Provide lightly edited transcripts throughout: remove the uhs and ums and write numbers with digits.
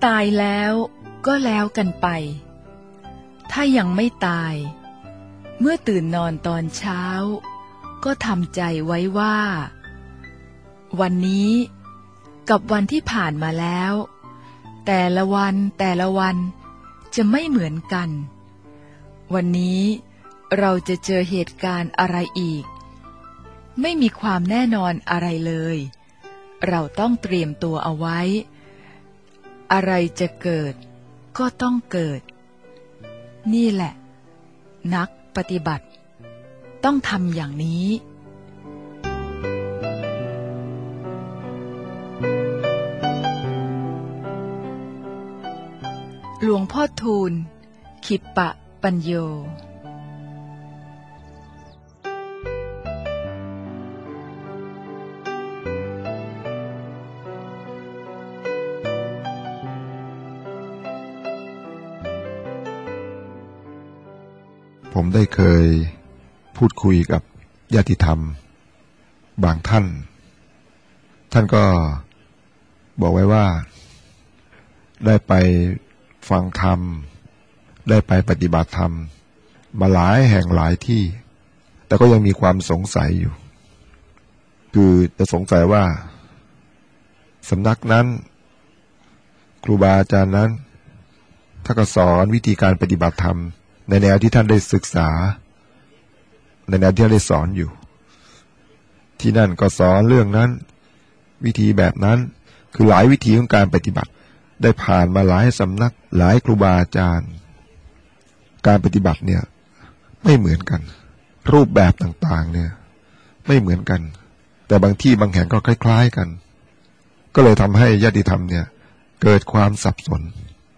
ตายแล้วก็แล้วกันไปถ้ายังไม่ตายเมื่อตื่นนอนตอนเช้าก็ทำใจไว้ว่าวันนี้กับวันที่ผ่านมาแล้วแต่ละวันจะไม่เหมือนกันวันนี้เราจะเจอเหตุการณ์อะไรอีกไม่มีความแน่นอนอะไรเลยเราต้องเตรียมตัวเอาไว้อะไรจะเกิดก็ต้องเกิดนี่แหละนักปฏิบัติต้องทำอย่างนี้หลวงพ่อทูลขิปปะปัญโยผมได้เคยพูดคุยกับญาติธรรมบางท่านก็บอกไว้ว่าได้ไปฟังธรรมได้ไปปฏิบัติธรรมมาหลายแห่งหลายที่แต่ก็ยังมีความสงสัยอยู่คือจะสงสัยว่าสำนักนั้นครูบาอาจารย์นั้นถ้าก็สอนวิธีการปฏิบัติธรรมในแนวที่ท่านได้ศึกษาในแนวที่ท่านได้สอนอยู่ที่นั่นก็สอนเรื่องนั้นวิธีแบบนั้นคือหลายวิธีของการปฏิบัติได้ผ่านมาหลายสำนักหลายครูบาอาจารย์การปฏิบัติเนี่ยไม่เหมือนกันรูปแบบต่างๆเนี่ยไม่เหมือนกันแต่บางที่บางแห่งก็คล้ายๆกันก็เลยทำให้ญาติธรรมเนี่ยเกิดความสับสน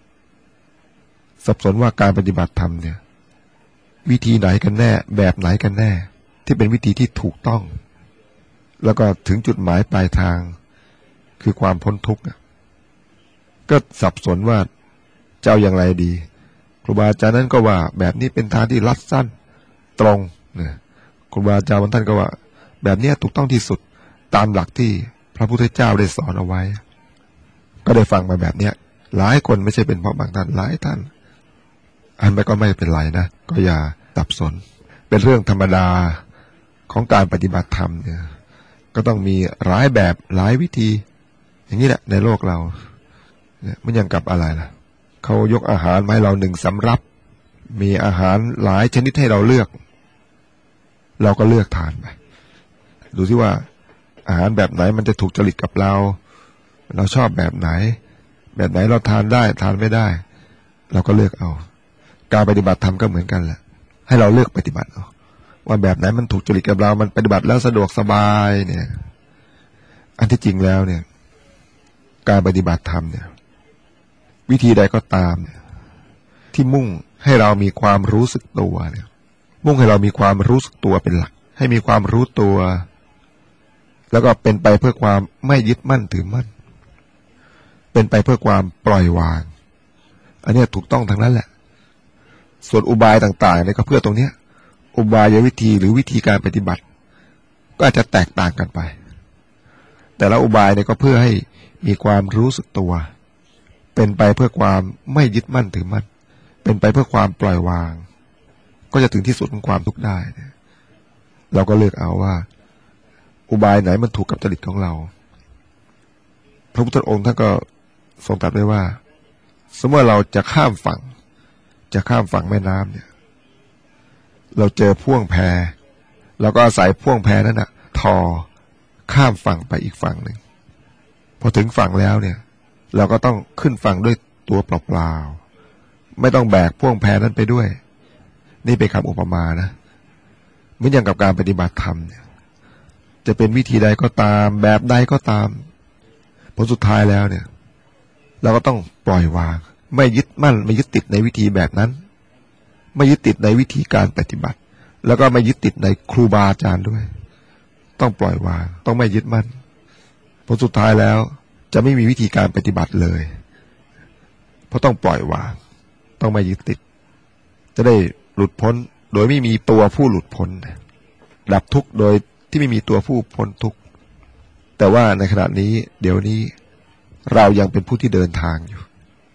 ว่าการปฏิบัติธรรมเนี่ยวิธีไหนกันแน่แบบไหนกันแน่ที่เป็นวิธีที่ถูกต้องแล้วก็ถึงจุดหมายปลายทางคือความพ้นทุกข์ก็สับสนว่าจะเอาอย่างไรดีครูบาอาจารย์นั้นก็ว่าแบบนี้เป็นทางที่ลัดสั้นตรงเนี่ยครูบาอาจารย์บางท่านก็ว่าแบบนี้ถูกต้องที่สุดตามหลักที่พระพุทธเจ้าได้สอนเอาไว้ก็ได้ฟังมาแบบเนี้ยหลายคนไม่ใช่เป็นเพราะบางท่านหลายท่านอันไม่ก็ไม่เป็นไรนะก็อย่าสับสนเป็นเรื่องธรรมดาของการปฏิบัติธรรมเนี่ยก็ต้องมีหลายแบบหลายวิธีอย่างนี้แหละในโลกเราเนี่ยมันยังกับอะไรล่ะเขายกอาหารมาให้เราหนึ่งสำรับมีอาหารหลายชนิดให้เราเลือกเราก็เลือกทานไปดูสิว่าอาหารแบบไหนมันจะถูกจริตกับเราชอบแบบไหนเราทานได้ทานไม่ได้เราก็เลือกเอาการปฏิบัติธรรมก็เหมือนกันแหละให้เราเลือกปฏิบัติเอาว่าแบบไหนมันถูกจริตกับเรามันปฏิบัติแล้วสะดวกสบายเนี่ยอันที่จริงแล้วเนี่ยการปฏิบัติธรรมเนี่ยวิธีใดก็ตามเนี่ยที่มุ่งให้เรามีความรู้สึกตัวเนี่ยมุ่งให้เรามีความรู้สึกตัวเป็นหลักให้มีความรู้ตัวแล้วก็เป็นไปเพื่อความไม่ยึดมั่นถือมั่นเป็นไปเพื่อความปล่อยวางอันนี้ถูกต้องทั้งนั้นแหละส่วนอุบายต่างๆเนี่ยก็เพื่อตรงเนี้ยอุบายวิธีหรือวิธีการปฏิบัติก็อาจจะแตกต่างกันไปแต่ละอุบายเนี่ยก็เพื่อให้มีความรู้สึกตัวเป็นไปเพื่อความไม่ยึดมั่นถือมั่นเป็นไปเพื่อความปล่อยวางก็จะถึงที่สุดของความทุกข์ได้เราก็เลือกเอาว่าอุบายไหนมันถูกกับจริตของเราพระพุทธองค์ท่านก็ทรงตรัสไว้ว่าสมมติว่าเราจะข้ามฝั่งแม่น้ำเนี่ยเราเจอพ่วงแพเราก็อาศัยพ่วงแพนั้นนะทอข้ามฝั่งไปอีกฝั่งหนึ่งพอถึงฝั่งแล้วเนี่ยเราก็ต้องขึ้นฝั่งด้วยตัวเปล่าๆไม่ต้องแบกพ่วงแพนั้นไปด้วยนี่เป็นคำอุปมานะเหมือนอย่างกับการปฏิบัติธรรมเนี่ยจะเป็นวิธีใดก็ตามแบบใดก็ตามผลสุดท้ายแล้วเนี่ยเราก็ต้องปล่อยวางไม่ยึดมั่นไม่ยึดติดในวิธีแบบนั้นไม่ยึดติดในวิธีการปฏิบัติแล้วก็ไม่ยึดติดในครูบาอาจารย์ด้วยต้องปล่อยวางต้องไม่ยึดมั่นผลสุดท้ายแล้วจะไม่มีวิธีการปฏิบัติเลยเพราะต้องปล่อยวางต้องไม่ยึดติดจะได้หลุดพ้นโดยไม่มีตัวผู้หลุดพ้นดับทุกข์โดยที่ไม่มีตัวผู้พ้นทุกข์แต่ว่าในขณะนี้เดี๋ยวนี้เรายังเป็นผู้ที่เดินทางอยู่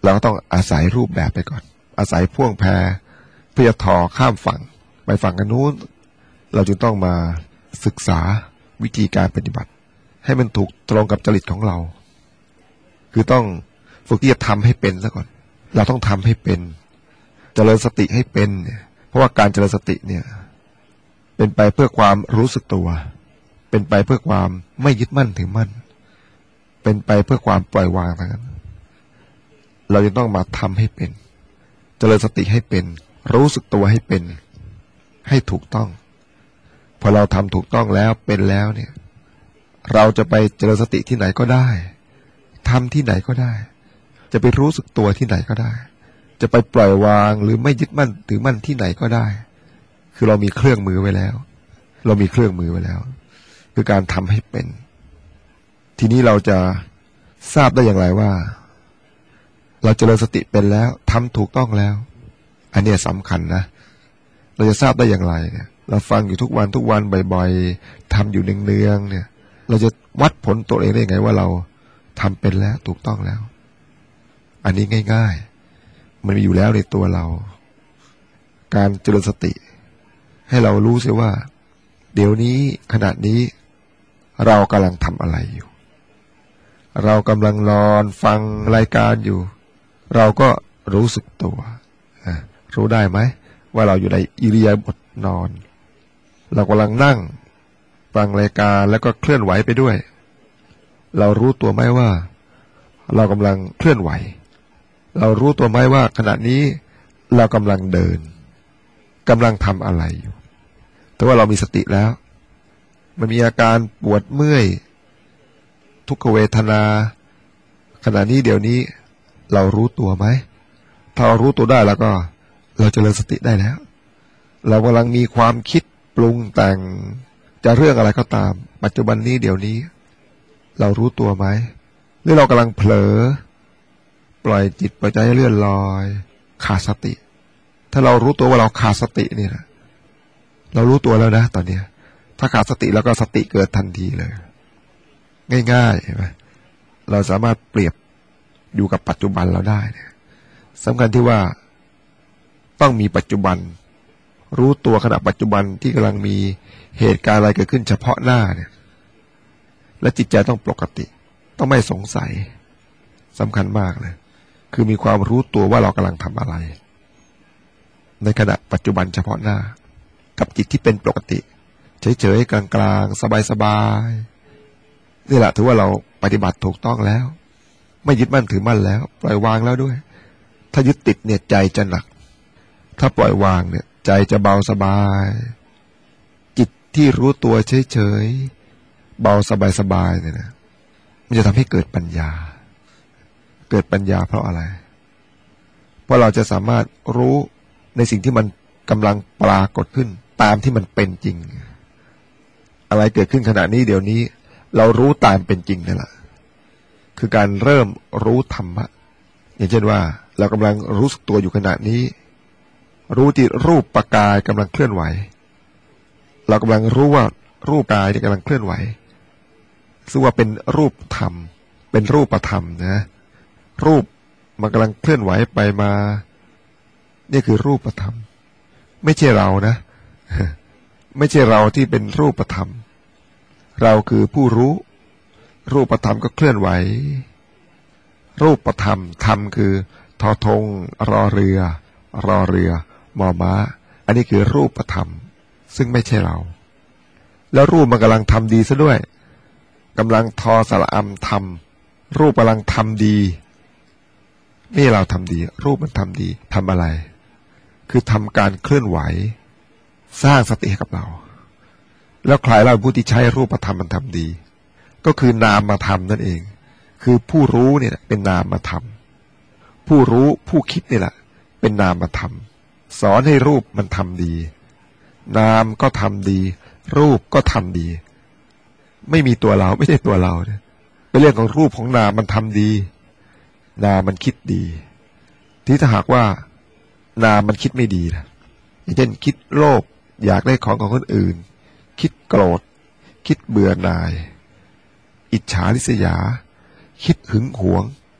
เราก็ต้องอาศัยรูปแบบไปก่อนอาศัยพ่วงแพเพื่อทอข้ามฝั่งไปฝั่งกันนู้นเราจึงต้องมาศึกษาวิธีการปฏิบัติให้มันถูกตรงกับจริตของเราคือต้องฝึกที่จะทำให้เป็นซะก่อนเราต้องทำให้เป็นเจริญสติให้เป็นเพราะว่าการเจริญสติเนี่ยเป็นไปเพื่อความรู้สึกตัวเป็นไปเพื่อความไม่ยึดมั่นถือมั่นเป็นไปเพื่อความปล่อยวางทั้งนั้นเราจะต้องมาทำให้เป็นเจริญสติให้เป็นรู้สึกตัวให้เป็นให้ถูกต้องพอเราทำถูกต้องแล้วเป็นแล้วเนี่ยเราจะไปเจริญสติที่ไหนก็ได้ทำที่ไหนก็ได้จะไปรู้สึกตัวที่ไหนก็ได้จะไปปล่อยวางหรือไม่ยึดมั่นถือมั่นที่ไหนก็ได้คือเรามีเครื่องมือไว้แล้วเรามีเครื่องมือไว้แล้วคือการทำให้เป็นทีนี้เราจะทราบได้อย่างไรว่าเราเจริญสติเป็นแล้วทำถูกต้องแล้วอันนี้สำคัญนะเราจะทราบได้อย่างไรเนี่ยเราฟังอยู่ทุกวันบ่อยๆทำอยู่เนืองๆเนี่ยเราจะวัดผลตัวเองได้ยังไงว่าเราทำเป็นแล้วถูกต้องแล้วอันนี้ง่ายๆมันมีอยู่แล้วในตัวเราการเจริญสติให้เรารู้เสียว่าเดี๋ยวนี้ขณะนี้เรากำลังทำอะไรอยู่เรากำลังนอนฟังรายการอยู่เราก็รู้สึกตัวรู้ได้ไหมว่าเราอยู่ในอิริยาบถนอนเรากำลังนั่งฟังรายการแล้วก็เคลื่อนไหวไปด้วยเรารู้ตัวไหมว่าเรากำลังเคลื่อนไหวเรารู้ตัวไหมว่าขณะนี้เรากำลังเดินกำลังทำอะไรอยู่แต่ว่าเรามีสติแล้วมันมีอาการปวดเมื่อยทุกขเวทนาขณะนี้เดี๋ยวนี้เรารู้ตัวไหมถ้าเรารู้ตัวได้แล้วก็เราเจริญสติได้แล้วเรากำลังมีความคิดปรุงแต่งจะเรื่องอะไรก็ตามปัจจุบันนี้เดี๋ยวนี้เรารู้ตัวไหมหรือเรากำลังเผลอปล่อยจิตปล่อยใจให้เลื่อนลอยขาดสติถ้าเรารู้ตัวว่าเราขาดสตินี่นะเรารู้ตัวแล้วนะตอนนี้ถ้าขาดสติแล้วก็สติเกิดทันทีเลยง่ายๆเห็นไหมเราสามารถเปรียบอยู่กับปัจจุบันเราได้เนี่ยสำคัญที่ว่าต้องมีปัจจุบันรู้ตัวขณะปัจจุบันที่กำลังมีเหตุการณ์อะไรเกิดขึ้นเฉพาะหน้าเนี่ยและจิตใจต้องปกติต้องไม่สงสัยสำคัญมากเลยคือมีความรู้ตัวว่าเรากำลังทำอะไรในขณะปัจจุบันเฉพาะหน้ากับจิตที่เป็นปกติเฉยๆกลางๆสบายๆนี่แหละถือว่าเราปฏิบัติถูกต้องแล้วไม่ยึดมั่นถือมั่นแล้วปล่อยวางแล้วด้วยถ้ายึดติดเนี่ยใจจะหนักถ้าปล่อยวางเนี่ยใจจะเบาสบายจิตที่รู้ตัวเฉยๆเบาสบายๆเนี่ยนะมันจะทำให้เกิดปัญญาเกิดปัญญาเพราะอะไรเพราะเราจะสามารถรู้ในสิ่งที่มันกำลังปรากฏขึ้นตามที่มันเป็นจริงอะไรเกิดขึ้นขณะนี้เดี๋ยวนี้เรารู้ตามเป็นจริงนั่นแหละคือการเริ่มรู้ธรรมะอย่างเช่นว่าเรากำลังรู้สึกตัวอยู่ขณะนี้รู้ที่รูปกายกำลังเคลื่อนไหวเรากำลังรู้ว่ารูปกายที่กำลังเคลื่อนไหวซึ่งว่าเป็นรูปธรรมเป็นรูปธรรมนะรูปมันกำลังเคลื่อนไหวไปมานี่คือรูปธรรมไม่ใช่เรานะไม่ใช่เราที่เป็นรูปธรรมเราคือผู้รู้รูปธรรมก็เคลื่อนไหวรูปธรรมธรรมคือทอทงรอเรือมอม้าอันนี้คือรูปธรรมซึ่งไม่ใช่เราแล้วรูปมันกำลังทำดีซะด้วยกำลังทอสระอัมทำรูปกำลังทำดีนี่เราทำดีรูปมันทำดีทำอะไรคือทำการเคลื่อนไหวสร้างสติให้กับเราแล้วใครเล่าผู้ที่ใช้รูปธรรมมันทำดีก็คือนามธรรมนั่นเองคือผู้รู้เนี่ยเป็นนามธรรมผู้รู้ผู้คิดนี่แหละเป็นนามธรรมสอนให้รูปมันทำดีนามก็ทำดีรูปก็ทำดีไม่มีตัวเราไม่ใช่ตัวเราเนี่ยเป็นเรื่องของรูปของนามมันทำดีนามมันคิดดีที่ถ้าหากว่านามมันคิดไม่ดีนะอย่างเช่นคิดโลภอยากได้ของคนอื่นคิดโกรธคิดเบื่อหน่ายอิจฉาริษยาคิดหึงหวง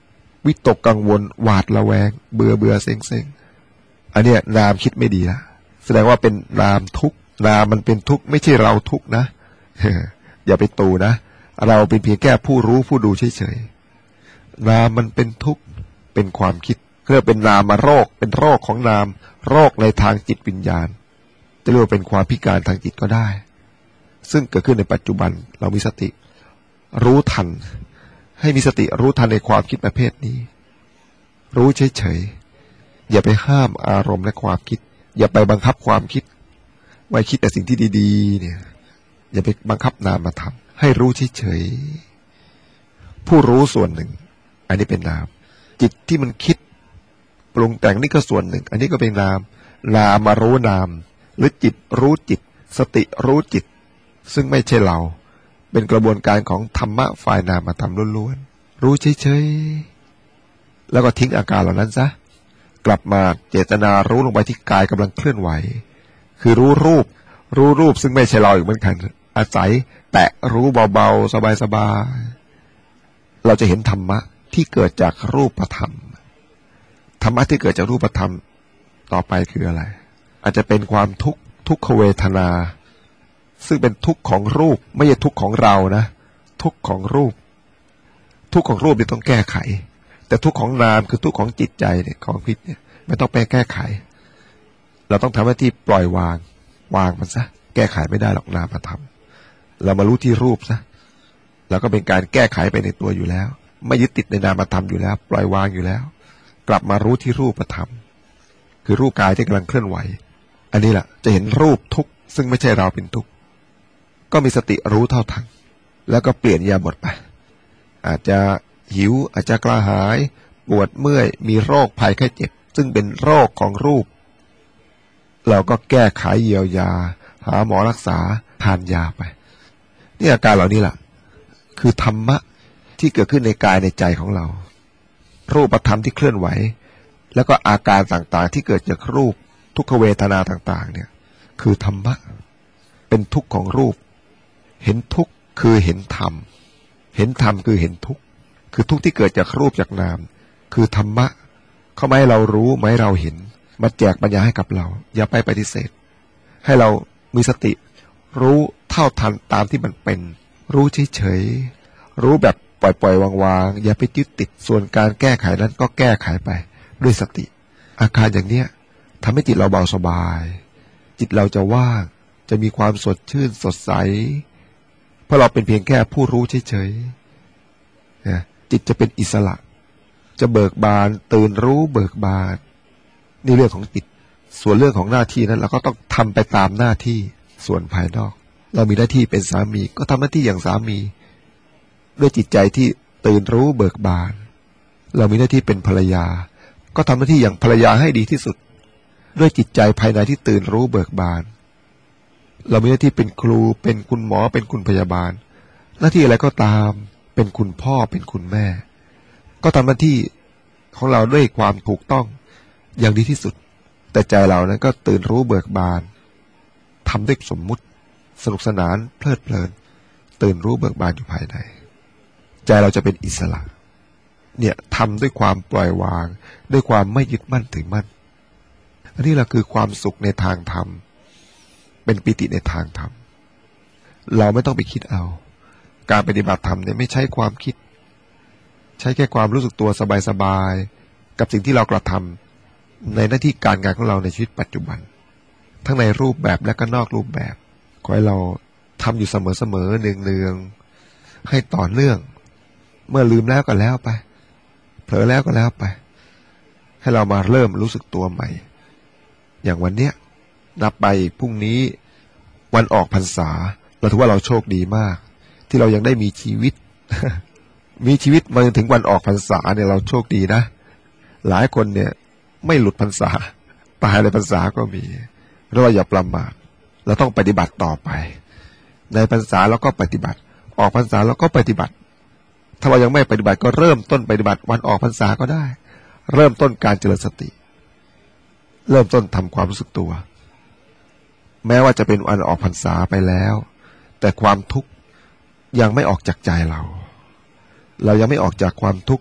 วิตกกังวลหวาดระแวงเบื่อเซ็งอันเนี้ยนามคิดไม่ดีละแสดงว่าเป็นนามทุกข์นามมันเป็นทุกข์ไม่ใช่เราทุกข์นะ อย่าไปตูนะเราเป็นเพียงแค่ผู้รู้ผู้ดูเฉยๆนามมันเป็นทุกข์เป็นความคิดเรียกเป็นนามโรคเป็นโรคของนามโรคในทางจิตวิญญาณจะเรียกว่าเป็นความพิการทางจิตก็ได้ซึ่งเกิดขึ้นในปัจจุบันเรามีสติรู้ทันให้มีสติรู้ทันในความคิดประเภทนี้รู้เฉยๆอย่าไปห้ามอารมณ์และความคิดอย่าไปบังคับความคิดไว้คิดแต่สิ่งที่ดีๆเนี่ยอย่าไปบังคับนามมาทำให้รู้เฉยๆผู้รู้ส่วนหนึ่งอันนี้เป็นนามจิตที่มันคิดปรุงแต่งนี่ก็ส่วนหนึ่งอันนี้ก็เป็นนามนามมารู้นามหรือจิตรู้จิตสติรู้จิตซึ่งไม่ใช่เราเป็นกระบวนการของธรรมะฝ่ายนามธรรมล้วนๆรู้เฉยๆแล้วก็ทิ้งอาการเหล่านั้นซะกลับมาเจตนารู้ลงไปที่กายกำลังเคลื่อนไหวคือรู้รูปซึ่งไม่ใช่เราอีกเหมือนกันอาศัยแตะรู้เบาๆสบายๆเราจะเห็นธรรมะที่เกิดจากรูปธรรมธรรมะที่เกิดจากรูปธรรมต่อไปคืออะไรอาจจะเป็นความทุกขเวทนาซึ่งเป็นทุกข์ของรูปไม่ใช่ทุกข์ของเรานะทุกข์ของรูปนี่ต้องแก้ไขแต่ทุกข์ของนามคือทุกข์ของจิตใจเนี่ยของพิษเนี่ยไม่ต้องไปแก้ไขเราต้องทำหน้าที่ปล่อยวางมันซะแก้ไขไม่ได้หรอกนามธรรมเรามารู้ที่รูปซะแล้วก็เป็นการแก้ไขไปในตัวอยู่แล้วไม่ยึดติดในนามธรรมอยู่แล้วปล่อยวางอยู่แล้วกลับมารู้ที่รูปธรรมคือรูปกายที่กำลังเคลื่อนไหวอันนี้แหละจะเห็นรูปทุกข์ซึ่งไม่ใช่เราเป็นทุกข์ก็มีสติรู้เท่าทันแล้วก็เปลี่ยนอิริยาบถไปอาจจะหิวอาจจะกระหายปวดเมื่อยมีโรคภัยไข้เจ็บซึ่งเป็นโรคของรูปเราก็แก้ไขเยียวยาหาหมอรักษาทานยาไปนี่อาการเหล่านี้แหละคือธรรมะที่เกิดขึ้นในกายในใจของเรารูปธรรมที่เคลื่อนไหวแล้วก็อาการต่างๆที่เกิดจากรูปทุกขเวทนาต่างๆเนี่ยคือธรรมะเป็นทุกข์ของรูปเห็นทุกข์คือเห็นธรรมเห็นธรรมคือเห็นทุกข์คือทุกข์ที่เกิดจากรูปจากนามคือธรรมะเข้ามาให้เรารู้มาให้เราเห็นมาแจกปัญญาให้กับเราอย่าไปปฏิเสธให้เรามีสติรู้เท่าทันตามที่มันเป็นรู้เฉยๆรู้แบบปล่อยๆวางๆอย่าไปยึดติดส่วนการแก้ไขนั้นก็แก้ไขไปด้วยสติอาการอย่างเนี้ยทำให้จิตเราเบาสบายจิตเราจะว่างจะมีความสดชื่นสดใสเพราะเราเป็นเพียงแค่ผู้รู้เฉยๆนะจิตจะเป็นอิสระจะเบิกบานตื่นรู้เบิกบานนี่เรื่องของจิตส่วนเรื่องของหน้าที่นั้นเราก็ต้องทำไปตามหน้าที่ส่วนภายนอกเรามีหน้าที่เป็นสามีก็ทำหน้าที่อย่างสามีด้วยจิตใจที่ตื่นรู้เบิกบานเรามีหน้าที่เป็นภรรยาก็ทำหน้าที่อย่างภรรยาให้ดีที่สุดด้วยจิตใจภายในที่ตื่นรู้เบิกบานเรามีหน้าที่เป็นครูเป็นคุณหมอเป็นคุณพยาบาลหน้าที่อะไรก็ตามเป็นคุณพ่อเป็นคุณแม่ก็ทำหน้าที่ของเราด้วยความถูกต้องอย่างดีที่สุดแต่ใจเรานั้นก็ตื่นรู้เบิกบานทำด้วยสมมุติสนุกสนานเพลิดเพลินตื่นรู้เบิกบานอยู่ภายในใจเราจะเป็นอิสระเนี่ยทำด้วยความปล่อยวางด้วยความไม่ยึดมั่นถือมั่นอันนี้แหละคือความสุขในทางธรรมเป็นปิติในทางธรรมเราไม่ต้องไปคิดเอาการปฏิบัติธรรมเนี่ยไม่ใช้ความคิดใช้แค่ความรู้สึกตัวสบายๆกับสิ่งที่เรากระทำในหน้าที่การงานของเราในชีวิตปัจจุบันทั้งในรูปแบบและก็นอกรูปแบบขอให้เราทำอยู่เสมอๆเนืองๆให้ต่อเนื่องเมื่อลืมแล้วก็แล้วไปเผลอแล้วก็แล้วไปให้เรามาเริ่มรู้สึกตัวใหม่อย่างวันเนี้ยนับไปพรุ่งนี้วันออกพรรษาเราถือว่าเราโชคดีมากที่เรายังได้มีชีวิต มีชีวิตมาจนถึงวันออกพรรษาเนี่ยเราโชคดีนะหลายคนเนี่ยไม่หลุดพรรษาตายในพรรษาก็มีเราอย่าประมาทเราต้องปฏิบัติต่อไปในพรรษาเราก็ปฏิบัติออกพรรษาเราก็ปฏิบัติถ้าเรายังไม่ปฏิบัติก็เริ่มต้นปฏิบัติวันออกพรรษาก็ได้เริ่มต้นการเจริญสติเริ่มต้นทำความรู้สึกตัวแม้ว่าจะเป็นวันออกพรรษาไปแล้วแต่ความทุกข์ยังไม่ออกจากใจเรายังไม่ออกจากความทุกข์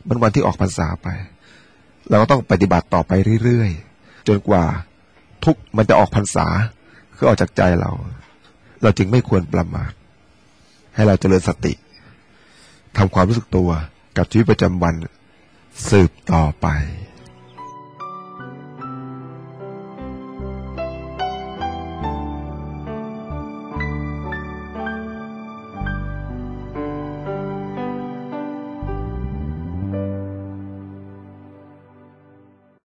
มันวันที่ออกพรรษาไปเราก็ต้องปฏิบัติต่อไปเรื่อยๆจนกว่าทุกข์มันจะออกพรรษาคือออกจากใจเราจึงไม่ควรประมาทให้เราเจริญสติทำความรู้สึกตัวกับชีวิตประจำวันสืบต่อไป